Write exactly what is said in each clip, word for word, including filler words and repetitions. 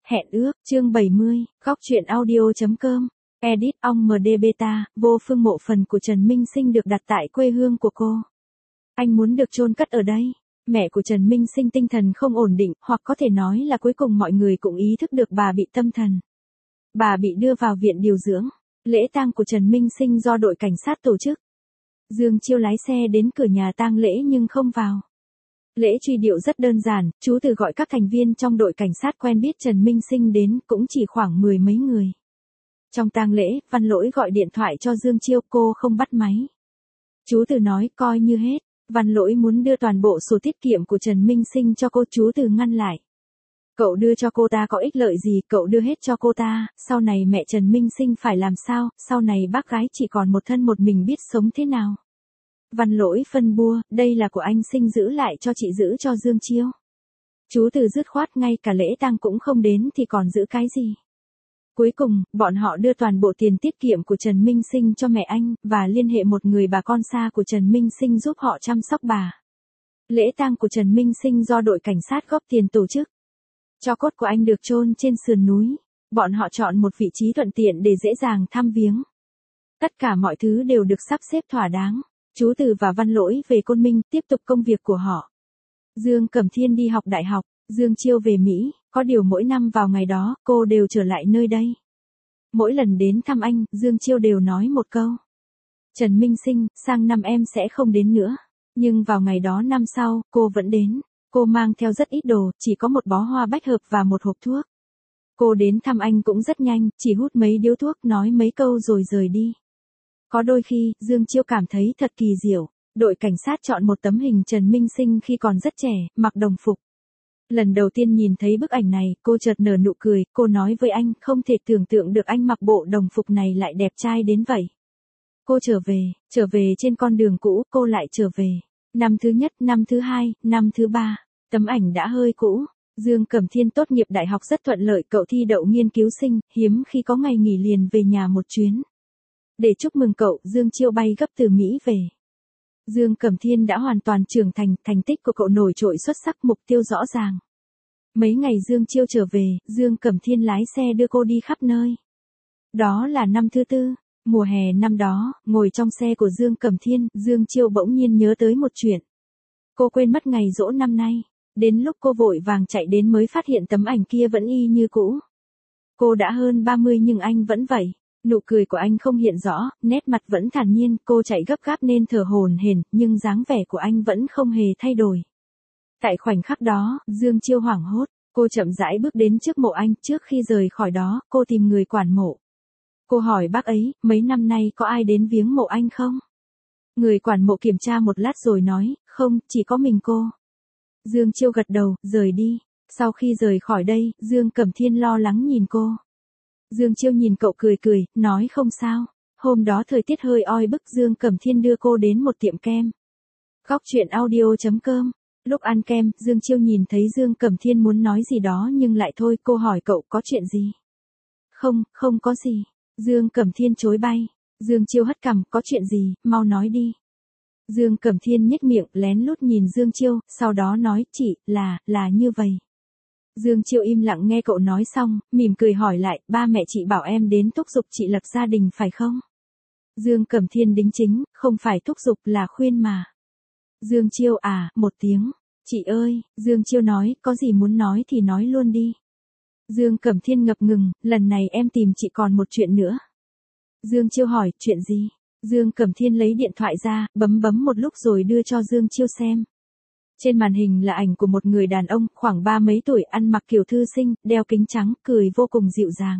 Hẹn ước, chương bảy mươi, góc truyện audio.com. Edit ong em đê Beta, vô phương mộ phần của Trần Minh Sinh được đặt tại quê hương của cô. Anh muốn được chôn cất ở đây. Mẹ của Trần Minh Sinh tinh thần không ổn định, hoặc có thể nói là cuối cùng mọi người cũng ý thức được bà bị tâm thần. Bà bị đưa vào viện điều dưỡng. Lễ tang của Trần Minh Sinh do đội cảnh sát tổ chức. Dương Chiêu lái xe đến cửa nhà tang lễ nhưng không vào. Lễ truy điệu rất đơn giản, chú Từ gọi các thành viên trong đội cảnh sát quen biết Trần Minh Sinh đến cũng chỉ khoảng mười mấy người. Trong tang lễ, Văn Lỗi gọi điện thoại cho Dương Chiêu, cô không bắt máy. Chú Từ nói coi như hết. Văn Lỗi muốn đưa toàn bộ sổ tiết kiệm của Trần Minh Sinh cho cô, chú Từ ngăn lại. Cậu đưa cho cô ta có ích lợi gì, cậu đưa hết cho cô ta, sau này mẹ Trần Minh Sinh phải làm sao, sau này bác gái chỉ còn một thân một mình biết sống thế nào. Văn Lỗi phân bua, đây là của anh Sinh giữ lại cho chị giữ cho Dương Chiêu. Chú Từ dứt khoát ngay cả lễ tang cũng không đến thì còn giữ cái gì. Cuối cùng, bọn họ đưa toàn bộ tiền tiết kiệm của Trần Minh Sinh cho mẹ anh, và liên hệ một người bà con xa của Trần Minh Sinh giúp họ chăm sóc bà. Lễ tang của Trần Minh Sinh do đội cảnh sát góp tiền tổ chức. Tro cốt của anh được chôn trên sườn núi. Bọn họ chọn một vị trí thuận tiện để dễ dàng thăm viếng. Tất cả mọi thứ đều được sắp xếp thỏa đáng. Chú Từ và Văn Lỗi về Côn Minh, tiếp tục công việc của họ. Dương Cẩm Thiên đi học đại học, Dương Chiêu về Mỹ, có điều mỗi năm vào ngày đó, cô đều trở lại nơi đây. Mỗi lần đến thăm anh, Dương Chiêu đều nói một câu. Trần Minh Sinh, sang năm em sẽ không đến nữa. Nhưng vào ngày đó năm sau, cô vẫn đến. Cô mang theo rất ít đồ, chỉ có một bó hoa bách hợp và một hộp thuốc. Cô đến thăm anh cũng rất nhanh, chỉ hút mấy điếu thuốc, nói mấy câu rồi rời đi. Có đôi khi, Dương Chiêu cảm thấy thật kỳ diệu. Đội cảnh sát chọn một tấm hình Trần Minh Sinh khi còn rất trẻ, mặc đồng phục. Lần đầu tiên nhìn thấy bức ảnh này, cô chợt nở nụ cười, cô nói với anh, không thể tưởng tượng được anh mặc bộ đồng phục này lại đẹp trai đến vậy. Cô trở về, trở về trên con đường cũ, cô lại trở về. Năm thứ nhất, năm thứ hai, năm thứ ba, tấm ảnh đã hơi cũ. Dương Cẩm Thiên tốt nghiệp đại học rất thuận lợi, cậu thi đậu nghiên cứu sinh, hiếm khi có ngày nghỉ liền về nhà một chuyến. Để chúc mừng cậu, Dương Chiêu bay gấp từ Mỹ về. Dương Cẩm Thiên đã hoàn toàn trưởng thành, thành tích của cậu nổi trội xuất sắc, mục tiêu rõ ràng. Mấy ngày Dương Chiêu trở về, Dương Cẩm Thiên lái xe đưa cô đi khắp nơi. Đó là năm thứ tư, mùa hè năm đó, ngồi trong xe của Dương Cẩm Thiên, Dương Chiêu bỗng nhiên nhớ tới một chuyện. Cô quên mất ngày giỗ năm nay, đến lúc cô vội vàng chạy đến mới phát hiện tấm ảnh kia vẫn y như cũ. Cô đã hơn ba mươi nhưng anh vẫn vậy. Nụ cười của anh không hiện rõ, nét mặt vẫn thản nhiên, cô chạy gấp gáp nên thở hổn hển, nhưng dáng vẻ của anh vẫn không hề thay đổi. Tại khoảnh khắc đó, Dương Chiêu hoảng hốt, cô chậm rãi bước đến trước mộ anh, trước khi rời khỏi đó, cô tìm người quản mộ. Cô hỏi bác ấy, mấy năm nay có ai đến viếng mộ anh không? Người quản mộ kiểm tra một lát rồi nói, không, chỉ có mình cô. Dương Chiêu gật đầu, rời đi. Sau khi rời khỏi đây, Dương Cẩm Thiên lo lắng nhìn cô. Dương Chiêu nhìn cậu cười cười, nói không sao. Hôm đó thời tiết hơi oi bức, Dương Cẩm Thiên đưa cô đến một tiệm kem. Góc truyện audio.com. Lúc ăn kem, Dương Chiêu nhìn thấy Dương Cẩm Thiên muốn nói gì đó nhưng lại thôi, cô hỏi cậu có chuyện gì? Không, không có gì. Dương Cẩm Thiên chối bay. Dương Chiêu hất cằm, có chuyện gì, mau nói đi. Dương Cẩm Thiên nhếch miệng, lén lút nhìn Dương Chiêu, sau đó nói, chị, là, là như vậy. Dương Chiêu im lặng nghe cậu nói xong, mỉm cười hỏi lại, ba mẹ chị bảo em đến thúc giục chị lập gia đình phải không? Dương Cẩm Thiên đính chính, không phải thúc giục là khuyên mà. Dương Chiêu à, một tiếng. Chị ơi, Dương Chiêu nói, có gì muốn nói thì nói luôn đi. Dương Cẩm Thiên ngập ngừng, lần này em tìm chị còn một chuyện nữa. Dương Chiêu hỏi, chuyện gì? Dương Cẩm Thiên lấy điện thoại ra, bấm bấm một lúc rồi đưa cho Dương Chiêu xem. Trên màn hình là ảnh của một người đàn ông, khoảng ba mấy tuổi, ăn mặc kiểu thư sinh, đeo kính trắng, cười vô cùng dịu dàng.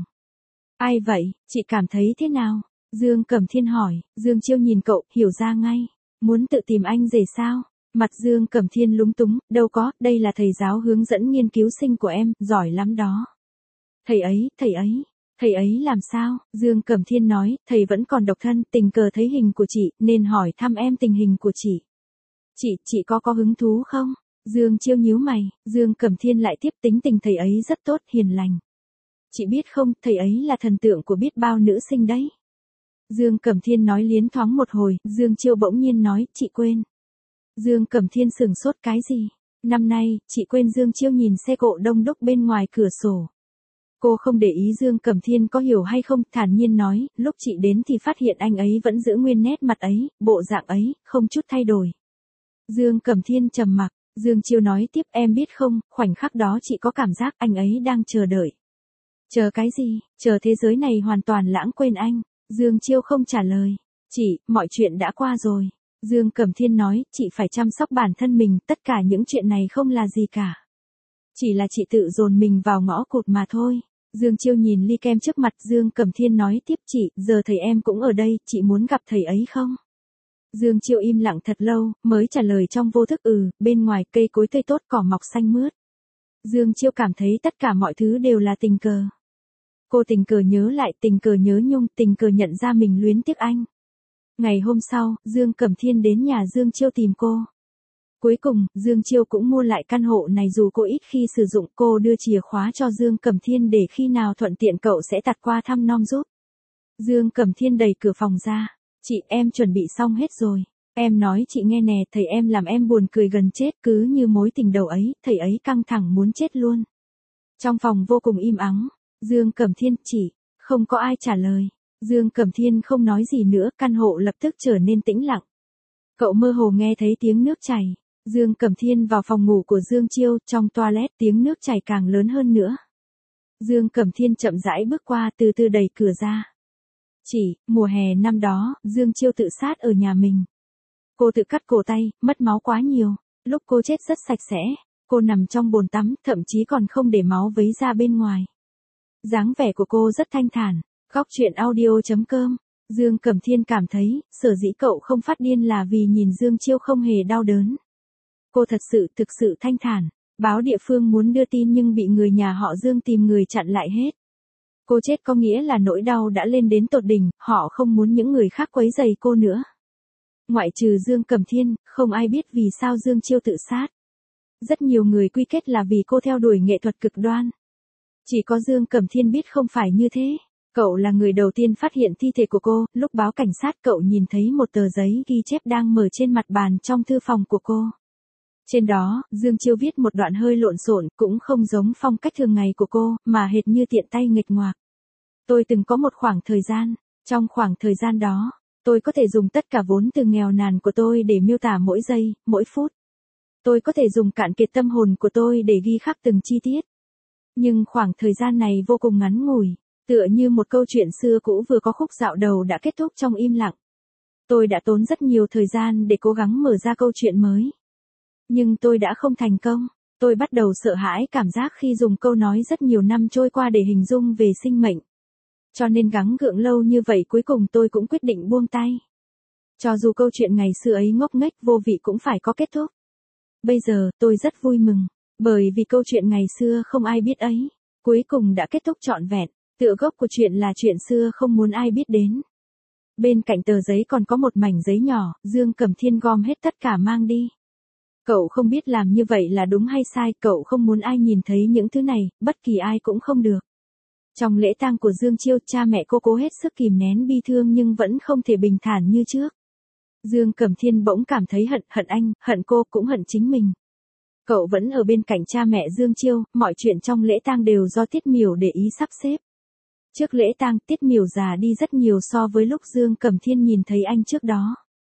Ai vậy, chị cảm thấy thế nào? Dương Cẩm Thiên hỏi, Dương Chiêu nhìn cậu, hiểu ra ngay. Muốn tự tìm anh rể sao? Mặt Dương Cẩm Thiên lúng túng, đâu có, đây là thầy giáo hướng dẫn nghiên cứu sinh của em, giỏi lắm đó. Thầy ấy, thầy ấy, thầy ấy làm sao? Dương Cẩm Thiên nói, thầy vẫn còn độc thân, tình cờ thấy hình của chị, nên hỏi thăm em tình hình của chị. Chị, chị có có hứng thú không? Dương Chiêu nhíu mày, Dương Cẩm Thiên lại tiếp, tính tình thầy ấy rất tốt, hiền lành. Chị biết không, thầy ấy là thần tượng của biết bao nữ sinh đấy. Dương Cẩm Thiên nói liến thoáng một hồi, Dương Chiêu bỗng nhiên nói, chị quên. Dương Cẩm Thiên sửng sốt, cái gì? Năm nay, chị quên? Dương Chiêu nhìn xe cộ đông đúc bên ngoài cửa sổ. Cô không để ý Dương Cẩm Thiên có hiểu hay không, thản nhiên nói, lúc chị đến thì phát hiện anh ấy vẫn giữ nguyên nét mặt ấy, bộ dạng ấy, không chút thay đổi. Dương Cẩm Thiên trầm mặc, Dương Chiêu nói tiếp, em biết không, khoảnh khắc đó chị có cảm giác anh ấy đang chờ đợi. Chờ cái gì, chờ thế giới này hoàn toàn lãng quên anh. Dương Chiêu không trả lời. Chị, mọi chuyện đã qua rồi. Dương Cẩm Thiên nói, chị phải chăm sóc bản thân mình, tất cả những chuyện này không là gì cả. Chỉ là chị tự dồn mình vào ngõ cụt mà thôi. Dương Chiêu nhìn ly kem trước mặt, Dương Cẩm Thiên nói tiếp, chị, giờ thầy em cũng ở đây, chị muốn gặp thầy ấy không? Dương Chiêu im lặng thật lâu, mới trả lời trong vô thức, ừ, bên ngoài cây cối tươi tốt, cỏ mọc xanh mướt. Dương Chiêu cảm thấy tất cả mọi thứ đều là tình cờ. Cô tình cờ nhớ lại, tình cờ nhớ nhung, tình cờ nhận ra mình luyến tiếc anh. Ngày hôm sau, Dương Cẩm Thiên đến nhà Dương Chiêu tìm cô. Cuối cùng, Dương Chiêu cũng mua lại căn hộ này dù cô ít khi sử dụng, cô đưa chìa khóa cho Dương Cẩm Thiên để khi nào thuận tiện cậu sẽ tạt qua thăm nom giúp. Dương Cẩm Thiên đẩy cửa phòng ra. Chị, em chuẩn bị xong hết rồi. Em nói chị nghe nè, thầy em làm em buồn cười gần chết, cứ như mối tình đầu ấy, thầy ấy căng thẳng muốn chết luôn. Trong phòng vô cùng im ắng. Dương Cẩm Thiên, chỉ, không có ai trả lời. Dương Cẩm Thiên không nói gì nữa, căn hộ lập tức trở nên tĩnh lặng. Cậu mơ hồ nghe thấy tiếng nước chảy. Dương Cẩm Thiên vào phòng ngủ của Dương Chiêu, trong toilet tiếng nước chảy càng lớn hơn nữa. Dương Cẩm Thiên chậm rãi bước qua, từ từ đẩy cửa ra. Chỉ, mùa hè năm đó, Dương Chiêu tự sát ở nhà mình. Cô tự cắt cổ tay, mất máu quá nhiều. Lúc cô chết rất sạch sẽ. Cô nằm trong bồn tắm, thậm chí còn không để máu vấy ra bên ngoài. Dáng vẻ của cô rất thanh thản. Góc truyện audio chấm com. Dương Cẩm Thiên cảm thấy, sở dĩ cậu không phát điên là vì nhìn Dương Chiêu không hề đau đớn. Cô thật sự, thực sự thanh thản. Báo địa phương muốn đưa tin nhưng bị người nhà họ Dương tìm người chặn lại hết. Cô chết có nghĩa là nỗi đau đã lên đến tột đỉnh, họ không muốn những người khác quấy rầy cô nữa. Ngoại trừ Dương Cẩm Thiên, không ai biết vì sao Dương Chiêu tự sát. Rất nhiều người quy kết là vì cô theo đuổi nghệ thuật cực đoan. Chỉ có Dương Cẩm Thiên biết không phải như thế. Cậu là người đầu tiên phát hiện thi thể của cô, lúc báo cảnh sát cậu nhìn thấy một tờ giấy ghi chép đang mở trên mặt bàn trong thư phòng của cô. Trên đó, Dương Chiêu viết một đoạn hơi lộn xộn, cũng không giống phong cách thường ngày của cô, mà hệt như tiện tay nghịch ngoạc. Tôi từng có một khoảng thời gian, trong khoảng thời gian đó, tôi có thể dùng tất cả vốn từ nghèo nàn của tôi để miêu tả mỗi giây, mỗi phút. Tôi có thể dùng cạn kiệt tâm hồn của tôi để ghi khắc từng chi tiết. Nhưng khoảng thời gian này vô cùng ngắn ngủi, tựa như một câu chuyện xưa cũ vừa có khúc dạo đầu đã kết thúc trong im lặng. Tôi đã tốn rất nhiều thời gian để cố gắng mở ra câu chuyện mới. Nhưng tôi đã không thành công. Tôi bắt đầu sợ hãi cảm giác khi dùng câu nói rất nhiều năm trôi qua để hình dung về sinh mệnh. Cho nên gắng gượng lâu như vậy cuối cùng tôi cũng quyết định buông tay. Cho dù câu chuyện ngày xưa ấy ngốc nghếch vô vị cũng phải có kết thúc. Bây giờ, tôi rất vui mừng. Bởi vì câu chuyện ngày xưa không ai biết ấy, cuối cùng đã kết thúc trọn vẹn. Tựa gốc của chuyện là chuyện xưa không muốn ai biết đến. Bên cạnh tờ giấy còn có một mảnh giấy nhỏ, Dương Cẩm Thiên gom hết tất cả mang đi. Cậu không biết làm như vậy là đúng hay sai, cậu không muốn ai nhìn thấy những thứ này, bất kỳ ai cũng không được. Trong lễ tang của Dương Chiêu, cha mẹ cô cố hết sức kìm nén bi thương nhưng vẫn không thể bình thản như trước. Dương Cẩm Thiên bỗng cảm thấy hận, hận anh, hận cô, cũng hận chính mình. Cậu vẫn ở bên cạnh cha mẹ Dương Chiêu, mọi chuyện trong lễ tang đều do Tiết Miểu để ý sắp xếp. Trước lễ tang, Tiết Miểu già đi rất nhiều so với lúc Dương Cẩm Thiên nhìn thấy anh trước đó.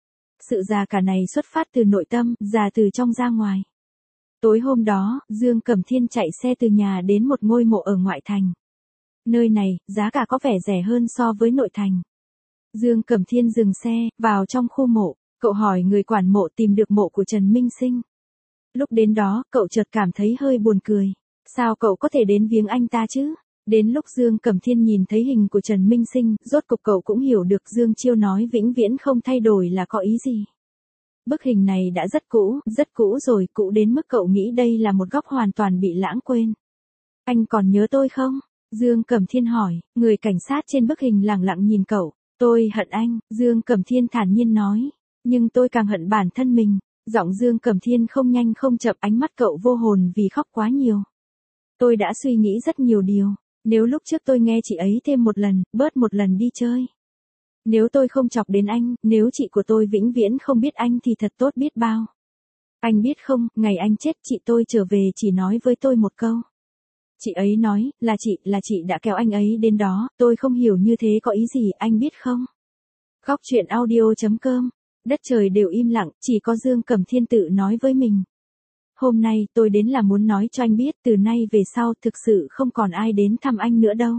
Sự già cả này xuất phát từ nội tâm, già từ trong ra ngoài. Tối hôm đó, Dương Cẩm Thiên chạy xe từ nhà đến một ngôi mộ ở ngoại thành. Nơi này, giá cả có vẻ rẻ hơn so với nội thành. Dương Cẩm Thiên dừng xe, vào trong khu mộ, cậu hỏi người quản mộ tìm được mộ của Trần Minh Sinh. Lúc đến đó, cậu chợt cảm thấy hơi buồn cười. Sao cậu có thể đến viếng anh ta chứ? Đến lúc Dương Cẩm Thiên nhìn thấy hình của Trần Minh Sinh, rốt cục cậu cũng hiểu được Dương Chiêu nói vĩnh viễn không thay đổi là có ý gì. Bức hình này đã rất cũ, rất cũ rồi, cũ đến mức cậu nghĩ đây là một góc hoàn toàn bị lãng quên. Anh còn nhớ tôi không? Dương Cẩm Thiên hỏi, người cảnh sát trên bức hình lặng lặng nhìn cậu. Tôi hận anh, Dương Cẩm Thiên thản nhiên nói. Nhưng tôi càng hận bản thân mình. Giọng Dương Cẩm Thiên không nhanh không chậm, ánh mắt cậu vô hồn vì khóc quá nhiều. Tôi đã suy nghĩ rất nhiều điều. Nếu lúc trước tôi nghe chị ấy thêm một lần, bớt một lần đi chơi. Nếu tôi không chọc đến anh, nếu chị của tôi vĩnh viễn không biết anh thì thật tốt biết bao. Anh biết không, ngày anh chết chị tôi trở về chỉ nói với tôi một câu. Chị ấy nói, là chị, là chị đã kéo anh ấy đến đó, tôi không hiểu như thế có ý gì, anh biết không? Góc chuyện audio.com. Đất trời đều im lặng, chỉ có Dương Cẩm Thiên tự nói với mình. Hôm nay tôi đến là muốn nói cho anh biết từ nay về sau thực sự không còn ai đến thăm anh nữa đâu.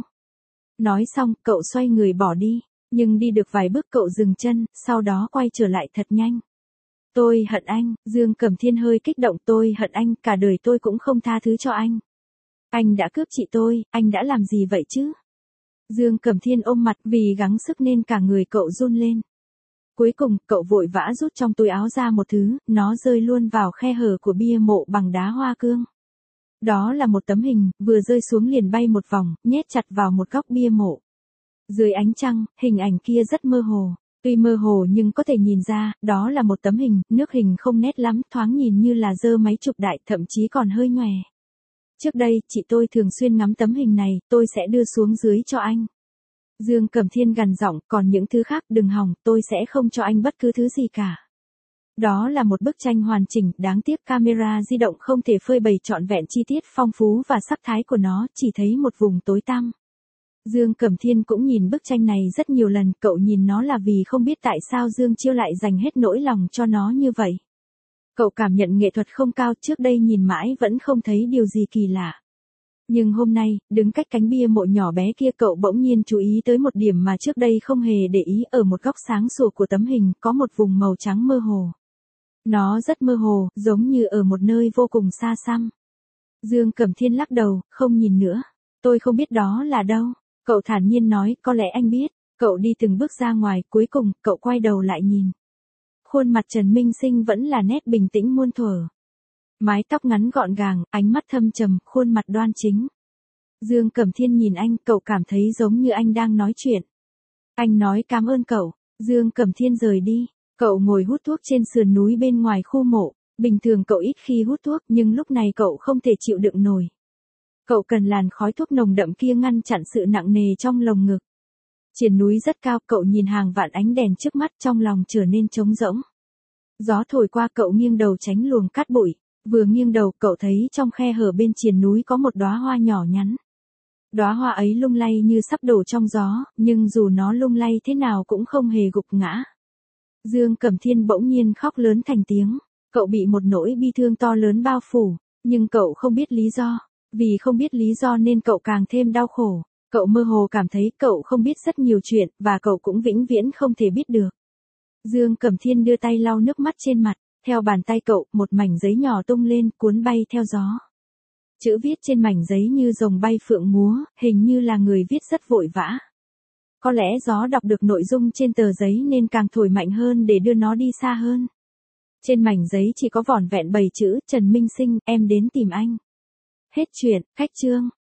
Nói xong, cậu xoay người bỏ đi, nhưng đi được vài bước cậu dừng chân, sau đó quay trở lại thật nhanh. Tôi hận anh, Dương Cẩm Thiên hơi kích động, tôi hận anh, cả đời tôi cũng không tha thứ cho anh. Anh đã cướp chị tôi, anh đã làm gì vậy chứ? Dương Cẩm Thiên ôm mặt vì gắng sức nên cả người cậu run lên. Cuối cùng, cậu vội vã rút trong túi áo ra một thứ, nó rơi luôn vào khe hở của bia mộ bằng đá hoa cương. Đó là một tấm hình, vừa rơi xuống liền bay một vòng, nhét chặt vào một góc bia mộ. Dưới ánh trăng, hình ảnh kia rất mơ hồ. Tuy mơ hồ nhưng có thể nhìn ra, đó là một tấm hình, nước hình không nét lắm, thoáng nhìn như là dơ máy chụp đại, thậm chí còn hơi nhòe. Trước đây, chị tôi thường xuyên ngắm tấm hình này, tôi sẽ đưa xuống dưới cho anh. Dương Cẩm Thiên gằn giọng, còn những thứ khác đừng hòng, tôi sẽ không cho anh bất cứ thứ gì cả. Đó là một bức tranh hoàn chỉnh, đáng tiếc camera di động không thể phơi bày trọn vẹn chi tiết phong phú và sắc thái của nó, chỉ thấy một vùng tối tăm. Dương Cẩm Thiên cũng nhìn bức tranh này rất nhiều lần, cậu nhìn nó là vì không biết tại sao Dương Chiêu lại dành hết nỗi lòng cho nó như vậy. Cậu cảm nhận nghệ thuật không cao, trước đây nhìn mãi vẫn không thấy điều gì kỳ lạ. Nhưng hôm nay, đứng cách cánh bia mộ nhỏ bé kia cậu bỗng nhiên chú ý tới một điểm mà trước đây không hề để ý, ở một góc sáng sủa của tấm hình có một vùng màu trắng mơ hồ. Nó rất mơ hồ, giống như ở một nơi vô cùng xa xăm. Dương Cẩm Thiên lắc đầu, không nhìn nữa. Tôi không biết đó là đâu. Cậu thản nhiên nói, có lẽ anh biết. Cậu đi từng bước ra ngoài, cuối cùng, cậu quay đầu lại nhìn. Khuôn mặt Trần Minh Sinh vẫn là nét bình tĩnh muôn thuở. Mái tóc ngắn gọn gàng, ánh mắt thâm trầm, khuôn mặt đoan chính. Dương Cẩm Thiên nhìn anh, cậu cảm thấy giống như anh đang nói chuyện. Anh nói cảm ơn cậu. Dương Cẩm Thiên rời đi. Cậu ngồi hút thuốc trên sườn núi bên ngoài khu mộ. Bình thường cậu ít khi hút thuốc, nhưng lúc này cậu không thể chịu đựng nổi. Cậu cần làn khói thuốc nồng đậm kia ngăn chặn sự nặng nề trong lồng ngực. Triền núi rất cao, cậu nhìn hàng vạn ánh đèn trước mắt, trong lòng trở nên trống rỗng. Gió thổi qua, cậu nghiêng đầu tránh luồng cát bụi. Vừa nghiêng đầu, cậu thấy trong khe hở bên triền núi có một đóa hoa nhỏ nhắn. Đóa hoa ấy lung lay như sắp đổ trong gió, nhưng dù nó lung lay thế nào cũng không hề gục ngã. Dương Cẩm Thiên bỗng nhiên khóc lớn thành tiếng. Cậu bị một nỗi bi thương to lớn bao phủ, nhưng cậu không biết lý do. Vì không biết lý do nên cậu càng thêm đau khổ. Cậu mơ hồ cảm thấy cậu không biết rất nhiều chuyện, và cậu cũng vĩnh viễn không thể biết được. Dương Cẩm Thiên đưa tay lau nước mắt trên mặt. Theo bàn tay cậu, một mảnh giấy nhỏ tung lên, cuốn bay theo gió. Chữ viết trên mảnh giấy như rồng bay phượng múa, hình như là người viết rất vội vã. Có lẽ gió đọc được nội dung trên tờ giấy nên càng thổi mạnh hơn để đưa nó đi xa hơn. Trên mảnh giấy chỉ có vỏn vẹn bảy chữ, Trần Minh Sinh, em đến tìm anh. Hết chuyện, khách chương.